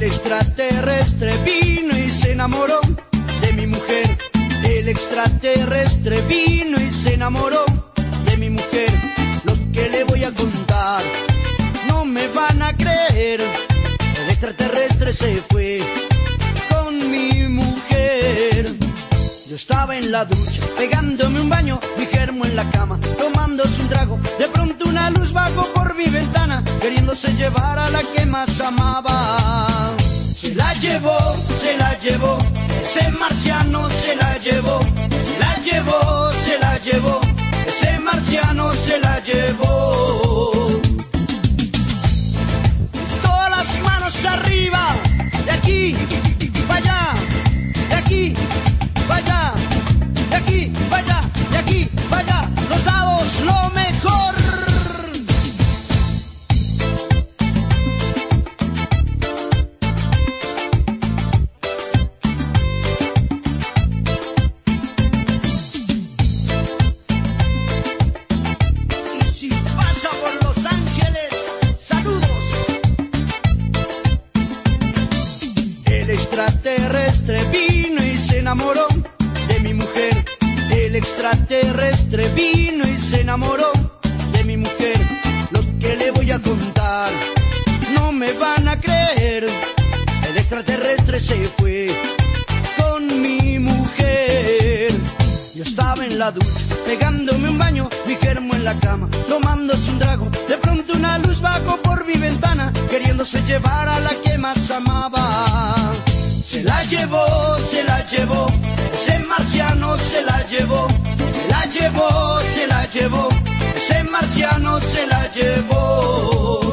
extraterrestre vino y se enamoró de mi mujer. El extraterrestre vino y se enamoró de mi mujer. Lo que le voy a contar no me van a creer. El extraterrestre se fue con mi mujer. Yo estaba en la ducha, pegándome un baño, mi germo en la cama, tomándose un trago. De pronto una luz bajó por mi ventana, queriéndose llevar a la que más amaba. Se la llevó, ese marciano se la llevó. Se la llevó, ese marciano se la llevó. Todas las manos arriba, de aquí para allá, de aquí para allá, de aquí para allá, de aquí para allá, los dados lo mejor. Y si pasa por Los Ángeles, saludos. El extraterrestre vino y se enamoró de mi mujer. El extraterrestre vino y se enamoró de mi mujer. Lo que le voy a contar no me van a creer. El extraterrestre se fue con mi mujer. Yo estaba en la ducha, pegándome un baño, mi germo en la cama, tomándose un trago. De pronto una luz bajó por mi ventana, queriéndose llevar a la que más amaba. Se la llevó, ese marciano se la llevó. Se la llevó, ese marciano se la llevó.